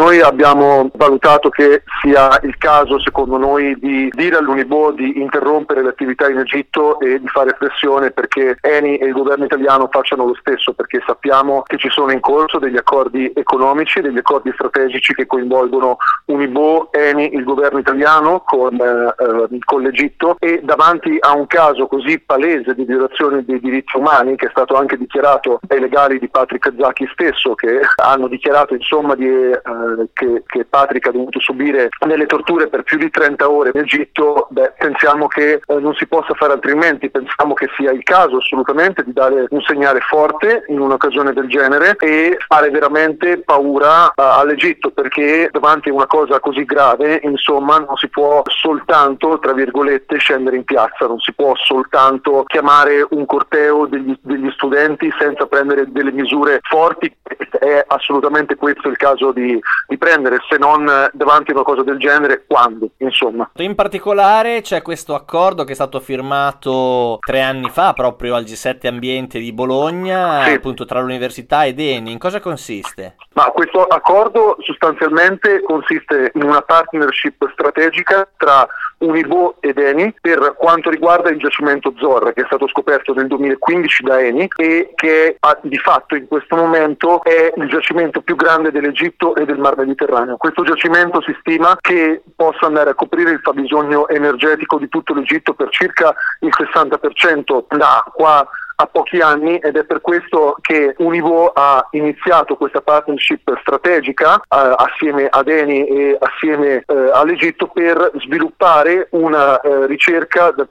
noi abbiamo valutato che sia il caso, secondo noi, di dire all'Unibo di interrompere le attività in Egitto e di fare pressione perché Eni e il governo italiano facciano lo stesso, perché sappiamo che ci sono in corso degli accordi economici, degli accordi strategici che coinvolgono Unibo, Eni, il governo italiano con l'Egitto, e davanti a un caso così palese di violazione dei diritti umani, che è stato anche dichiarato dai legali di Patrick Zaki stesso, che hanno dichiarato insomma che Patrick ha dovuto subire delle torture per più di 30 ore in Egitto, pensiamo che non si possa fare altrimenti, pensiamo che sia il caso assolutamente di dare un segnale forte in un'occasione del genere e fare veramente paura all'Egitto, perché davanti a una cosa così grave, insomma, non si può soltanto, tra virgolette, scendere in piazza, non si può soltanto chiamare un corteo degli studenti senza prendere delle misure forti. È assolutamente questo il caso di prendere, se non davanti a una cosa del genere, quando, insomma. In particolare c'è questo accordo che è stato firmato 3 anni fa proprio al G7 Ambiente di Bologna, sì, appunto tra l'università ed Eni. In cosa consiste? Ma questo accordo sostanzialmente consiste in una partnership strategica tra Unibo ed Eni per quanto riguarda il giacimento Zohr, che è stato scoperto nel 2015 da Eni e che di fatto in questo momento è il giacimento più grande dell'Egitto e del Mar Mediterraneo. Questo giacimento si stima che possa andare a coprire il fabbisogno energetico di tutto l'Egitto per circa il 60% da qua a pochi anni, ed è per questo che Unibo ha iniziato questa partnership strategica assieme ad Eni e assieme all'Egitto per sviluppare una ricerca per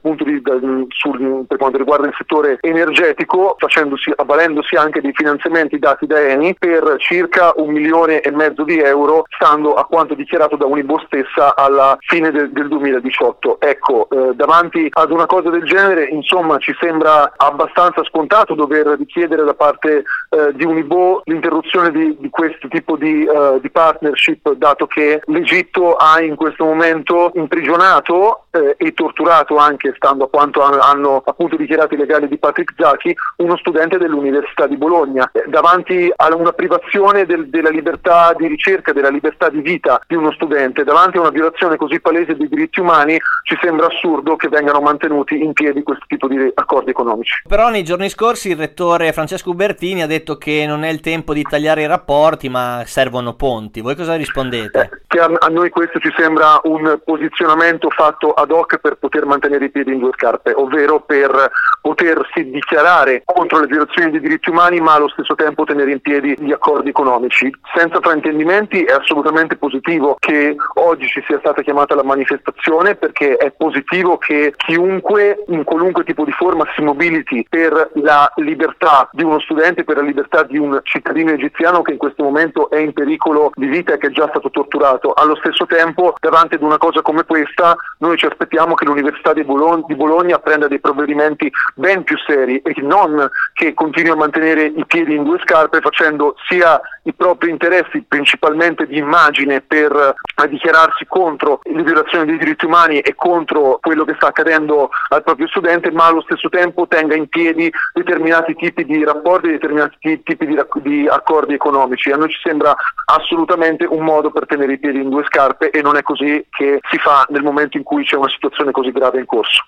quanto riguarda il settore energetico, avvalendosi anche dei finanziamenti dati da Eni per circa 1,5 milioni di euro, stando a quanto dichiarato da Unibo stessa alla fine del 2018. Ecco, davanti ad una cosa del genere, insomma, ci sembra abbastanza scontato dover richiedere da parte di Unibo l'interruzione di questo tipo di partnership, dato che l'Egitto ha in questo momento imprigionato e torturato, anche stando a quanto hanno appunto dichiarato i legali di Patrick Zaki, uno studente dell'Università di Bologna, davanti a una privazione della libertà di ricerca, della libertà di vita di uno studente, davanti a una violazione così palese dei diritti umani. Ci sembra assurdo che vengano mantenuti in piedi questo tipo di accordi economici. Però nei giorni scorsi il rettore Francesco Ubertini ha detto che non è il tempo di tagliare i rapporti, ma servono ponti. Voi cosa rispondete? Che a noi questo ci sembra un posizionamento fatto ad hoc per poter mantenere i piedi in due scarpe, ovvero per potersi dichiarare contro le violazioni dei diritti umani ma allo stesso tempo tenere in piedi gli accordi economici. Senza fraintendimenti, è assolutamente positivo che oggi ci sia stata chiamata la manifestazione, perché è positivo che chiunque in qualunque tipo di forma si mobiliti per la libertà di uno studente, per la libertà di un cittadino egiziano che in questo momento è in pericolo di vita e che è già stato torturato. Allo stesso tempo, davanti ad una cosa come questa, noi ci aspettiamo che l'Università di Bologna prenda dei provvedimenti ben più seri e non che continui a mantenere i piedi in due scarpe, facendo sia i propri interessi, principalmente di immagine, per dichiararsi contro le violazioni dei diritti umani e contro quello che sta accadendo al proprio studente, ma allo stesso tempo tenga in piedi determinati tipi di rapporti, determinati tipi di accordi economici. A noi ci sembra assolutamente un modo per tenere i piedi in due scarpe, e non è così che si fa nel momento in cui c'è una situazione così grave in corso.